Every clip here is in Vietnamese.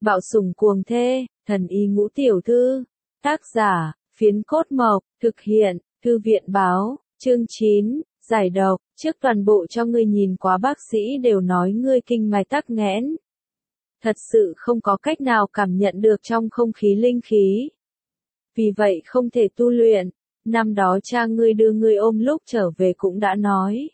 Bạo sủng cuồng thê, thần y ngũ tiểu thư. Tác giả, Phiến Cốt Mộc, thực hiện, Thư viện báo, chương 9, giải độc, trước toàn bộ cho ngươi nhìn quá bác sĩ đều nói ngươi kinh mạch tắc nghẽn. Thật sự không có cách nào cảm nhận được trong không khí linh khí. Vì vậy không thể tu luyện, năm đó cha ngươi đưa ngươi ôm lúc trở về cũng đã nói.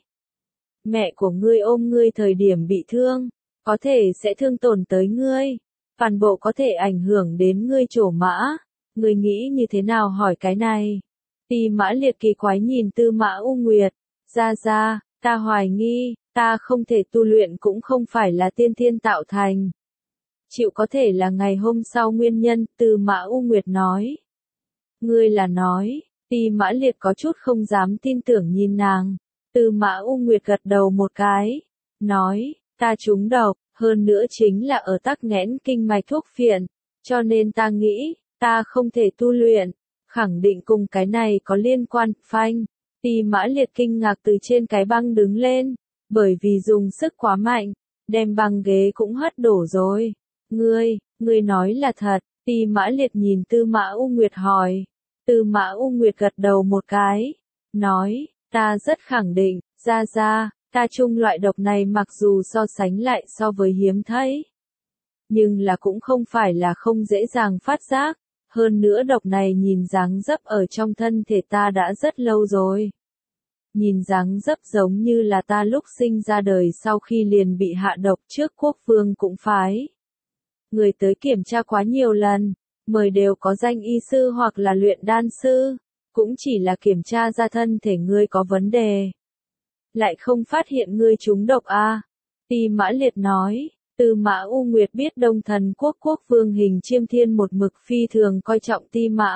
Mẹ của ngươi ôm ngươi thời điểm bị thương, có thể sẽ thương tổn tới ngươi, toàn bộ có thể ảnh hưởng đến ngươi trổ mã. Ngươi nghĩ như thế nào hỏi cái này? Ti Mã Liệt kỳ quái nhìn Tư Mã U Nguyệt, ra, ta hoài nghi, ta không thể tu luyện cũng không phải là tiên thiên tạo thành. Chịu có thể là ngày hôm sau nguyên nhân, Tư Mã U Nguyệt nói. Ngươi là nói, Ti Mã Liệt có chút không dám tin tưởng nhìn nàng. Tư Mã U Nguyệt gật đầu một cái, nói, ta trúng độc, hơn nữa chính là ở tắc nghẽn kinh mạch thuốc phiện, cho nên ta nghĩ, ta không thể tu luyện, khẳng định cùng cái này có liên quan, phanh. Ti Mã Liệt kinh ngạc từ trên cái băng đứng lên, bởi vì dùng sức quá mạnh, đem băng ghế cũng hất đổ rồi. Ngươi nói là thật, Ti Mã Liệt nhìn Tư Mã U Nguyệt hỏi. Tư Mã U Nguyệt gật đầu một cái, nói, ta rất khẳng định, ra, ta chung loại độc này mặc dù so sánh lại so với hiếm thấy. Nhưng là cũng không phải là không dễ dàng phát giác, hơn nữa độc này nhìn dáng dấp ở trong thân thể ta đã rất lâu rồi. Nhìn dáng dấp giống như là ta lúc sinh ra đời sau khi liền bị hạ độc trước quốc vương cũng phái. Người tới kiểm tra quá nhiều lần, mời đều có danh y sư hoặc là luyện đan sư, cũng chỉ là kiểm tra ra thân thể ngươi có vấn đề. Lại không phát hiện ngươi trúng độc a. Ti Mã Liệt nói, Tư Mã U Nguyệt biết Đông Thần quốc quốc vương Hình Chiêm Thiên một mực phi thường coi trọng Ti Mã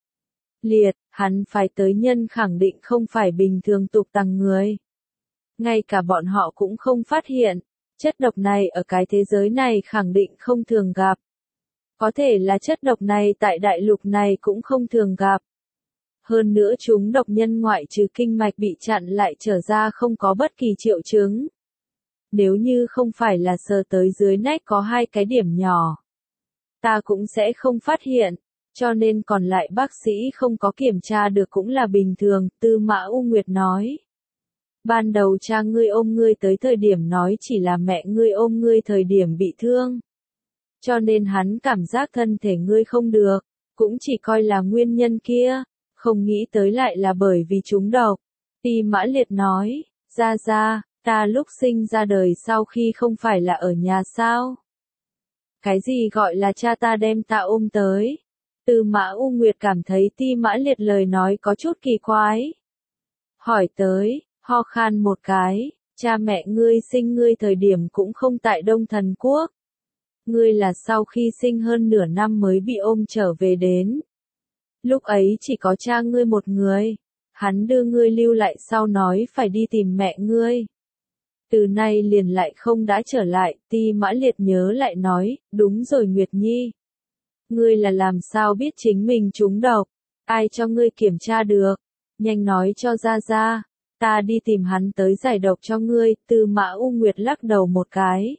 Liệt, hắn phải tới nhân khẳng định không phải bình thường tục tằng người. Ngay cả bọn họ cũng không phát hiện, chất độc này ở cái thế giới này khẳng định không thường gặp. Có thể là chất độc này tại đại lục này cũng không thường gặp. Hơn nữa chúng độc nhân ngoại trừ kinh mạch bị chặn lại trở ra không có bất kỳ triệu chứng. Nếu như không phải là sờ tới dưới nách có hai cái điểm nhỏ, ta cũng sẽ không phát hiện, cho nên còn lại bác sĩ không có kiểm tra được cũng là bình thường, Tư Mã U Nguyệt nói. Ban đầu cha ngươi ôm ngươi tới thời điểm nói chỉ là mẹ ngươi ôm ngươi thời điểm bị thương. Cho nên hắn cảm giác thân thể ngươi không được, cũng chỉ coi là nguyên nhân kia, không nghĩ tới lại là bởi vì trúng độc. Ti Mã Liệt nói, ra, ta lúc sinh ra đời sau khi không phải là ở nhà sao? Cái gì gọi là cha ta đem ta ôm tới? Tư Mã U Nguyệt cảm thấy Ti Mã Liệt lời nói có chút kỳ quái. Hỏi tới, ho khan một cái, cha mẹ ngươi sinh ngươi thời điểm cũng không tại Đông Thần quốc. Ngươi là sau khi sinh hơn nửa năm mới bị ôm trở về đến. Lúc ấy chỉ có cha ngươi một người, hắn đưa ngươi lưu lại sau nói phải đi tìm mẹ ngươi. Từ nay liền lại không đã trở lại, Ti Mã Liệt nhớ lại nói, đúng rồi Nguyệt Nhi. Ngươi là làm sao biết chính mình trúng độc, ai cho ngươi kiểm tra được, nhanh nói cho ra, ta đi tìm hắn tới giải độc cho ngươi, Tư Mã U Nguyệt lắc đầu một cái.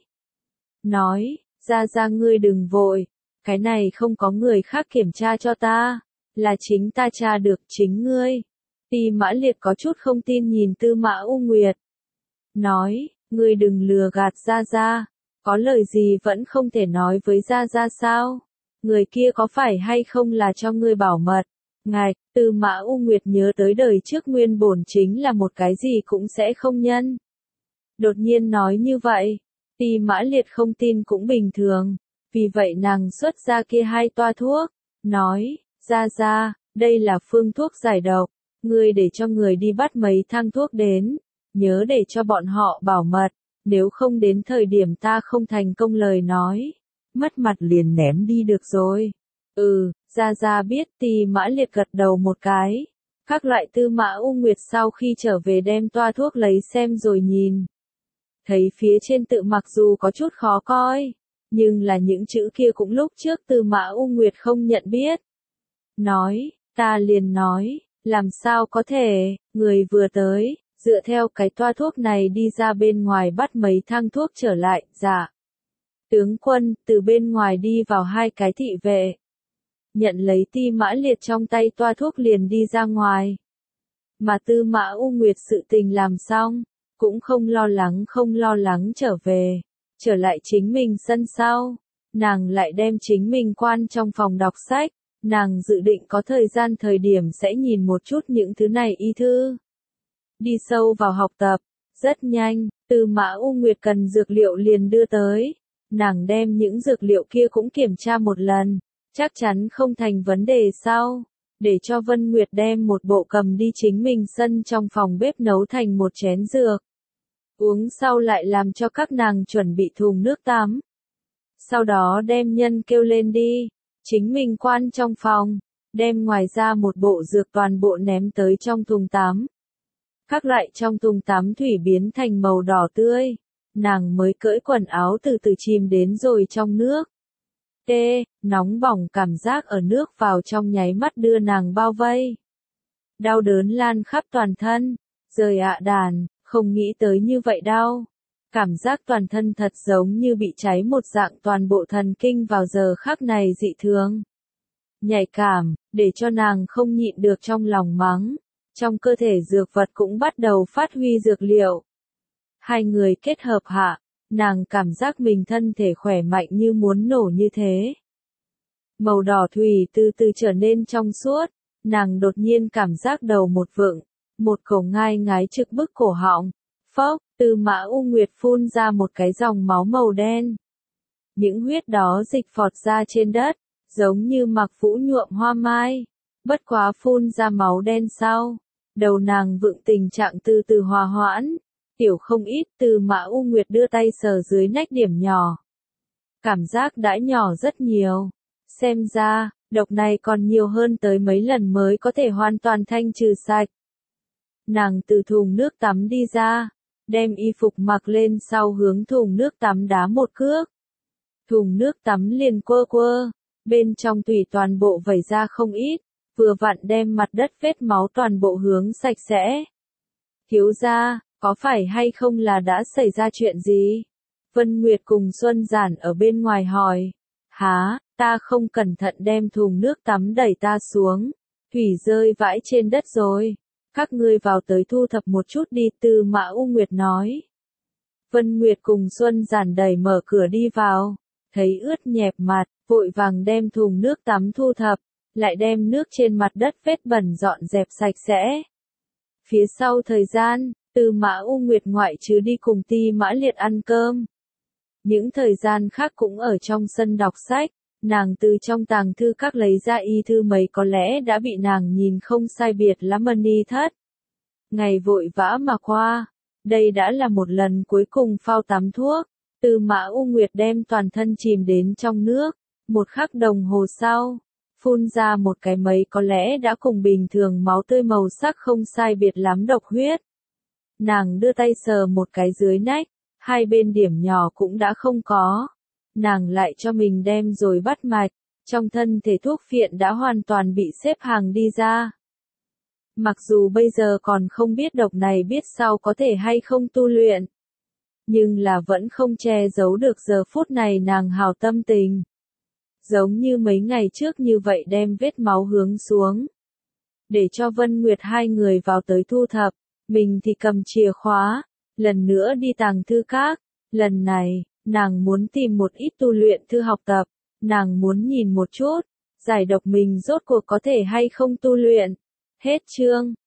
Nói, ra ngươi đừng vội, cái này không có người khác kiểm tra cho ta, là chính ta tra được chính ngươi. Ti Mã Liệt có chút không tin nhìn Tư Mã U Nguyệt. Nói, ngươi đừng lừa gạt ra, có lời gì vẫn không thể nói với ra sao? Người kia có phải hay không là cho ngươi bảo mật? Ngài, Tư Mã U Nguyệt nhớ tới đời trước nguyên bổn chính là một cái gì cũng sẽ không nhân. Đột nhiên nói như vậy, Ti Mã Liệt không tin cũng bình thường, vì vậy nàng xuất ra kia hai toa thuốc, nói, ra, đây là phương thuốc giải độc, ngươi để cho người đi bắt mấy thang thuốc đến, nhớ để cho bọn họ bảo mật, nếu không đến thời điểm ta không thành công lời nói, mất mặt liền ném đi được rồi. Ra biết. Ti Mã Liệt gật đầu một cái. Các loại Tư Mã U Nguyệt sau khi trở về đem toa thuốc lấy xem rồi nhìn. Thấy phía trên tự mặc dù có chút khó coi, nhưng là những chữ kia cũng lúc trước Tư Mã U Nguyệt không nhận biết. Nói, ta liền nói, làm sao có thể, người vừa tới, dựa theo cái toa thuốc này đi ra bên ngoài bắt mấy thang thuốc trở lại, dạ. Tướng quân, từ bên ngoài đi vào hai cái thị vệ. Nhận lấy Ti Mã Liệt trong tay toa thuốc liền đi ra ngoài. Mà Tư Mã U Nguyệt sự tình làm xong, cũng không lo lắng trở về, trở lại chính mình sân sau. Nàng lại đem chính mình quan trong phòng đọc sách, nàng dự định có thời gian thời điểm sẽ nhìn một chút những thứ này y thư. Đi sâu vào học tập, rất nhanh, Tư Mã U Nguyệt cần dược liệu liền đưa tới. Nàng đem những dược liệu kia cũng kiểm tra một lần, chắc chắn không thành vấn đề sau, để cho Vân Nguyệt đem một bộ cầm đi chính mình sân trong phòng bếp nấu thành một chén dược. Uống sau lại làm cho các nàng chuẩn bị thùng nước tắm. Sau đó đem nhân kêu lên đi, chính mình quan trong phòng, đem ngoài ra một bộ dược toàn bộ ném tới trong thùng tắm. Các loại trong thùng tắm thủy biến thành màu đỏ tươi, nàng mới cởi quần áo từ từ chìm đến rồi trong nước. Nóng bỏng cảm giác ở nước vào trong nháy mắt đưa nàng bao vây. Đau đớn lan khắp toàn thân, rời ạ đàn, không nghĩ tới như vậy đau. Cảm giác toàn thân thật giống như bị cháy một dạng, toàn bộ thần kinh vào giờ khắc này dị thường. Nhạy cảm, để cho nàng không nhịn được trong lòng mắng. Trong cơ thể dược vật cũng bắt đầu phát huy dược liệu. Hai người kết hợp hạ, nàng cảm giác mình thân thể khỏe mạnh như muốn nổ như thế. Màu đỏ thủy từ từ trở nên trong suốt, nàng đột nhiên cảm giác đầu một vựng, một cổ ngai ngái trực bức cổ họng. Phốc, Tư Mã U Nguyệt phun ra một cái dòng máu màu đen. Những huyết đó dịch phọt ra trên đất, giống như mặc vũ nhuộm hoa mai. Bất quá phun ra máu đen sau, đầu nàng vựng tình trạng từ từ hòa hoãn. Tiểu không ít, Tư Mã U Nguyệt đưa tay sờ dưới nách điểm nhỏ. Cảm giác đã nhỏ rất nhiều. Xem ra, độc này còn nhiều hơn tới mấy lần mới có thể hoàn toàn thanh trừ sạch. Nàng từ thùng nước tắm đi ra, đem y phục mặc lên sau hướng thùng nước tắm đá một cước. Thùng nước tắm liền quơ quơ, bên trong thủy toàn bộ vẩy ra không ít, vừa vặn đem mặt đất vết máu toàn bộ hướng sạch sẽ. Thiếu gia, có phải hay không là đã xảy ra chuyện gì? Vân Nguyệt cùng Xuân Giản ở bên ngoài hỏi. Há, ta không cẩn thận đem thùng nước tắm đẩy ta xuống, thủy rơi vãi trên đất rồi. Các ngươi vào tới thu thập một chút đi, Tư Mã U Nguyệt nói. Vân Nguyệt cùng Xuân Giản đẩy mở cửa đi vào, thấy ướt nhẹp mặt, vội vàng đem thùng nước tắm thu thập, lại đem nước trên mặt đất vết bẩn dọn dẹp sạch sẽ. Phía sau thời gian, Tư Mã U Nguyệt ngoại trừ đi cùng Ti Mã Liệt ăn cơm. Những thời gian khác cũng ở trong sân đọc sách, nàng từ trong tàng thư các lấy ra y thư mấy có lẽ đã bị nàng nhìn không sai biệt lắm ni thất. Ngày vội vã mà qua, đây đã là một lần cuối cùng phao tắm thuốc, Tư Mã U Nguyệt đem toàn thân chìm đến trong nước, một khắc đồng hồ sau, phun ra một cái mấy có lẽ đã cùng bình thường máu tươi màu sắc không sai biệt lắm độc huyết. Nàng đưa tay sờ một cái dưới nách, hai bên điểm nhỏ cũng đã không có. Nàng lại cho mình đem rồi bắt mạch, trong thân thể thuốc phiện đã hoàn toàn bị xếp hàng đi ra. Mặc dù bây giờ còn không biết độc này biết sau có thể hay không tu luyện, nhưng là vẫn không che giấu được giờ phút này nàng hào tâm tình. Giống như mấy ngày trước như vậy đem vết máu hướng xuống. Để cho Vân Nguyệt hai người vào tới thu thập, mình thì cầm chìa khóa, lần nữa đi tàng thư các. Lần này, nàng muốn tìm một ít tu luyện thư học tập, nàng muốn nhìn một chút, giải độc mình rốt cuộc có thể hay không tu luyện. Hết chương.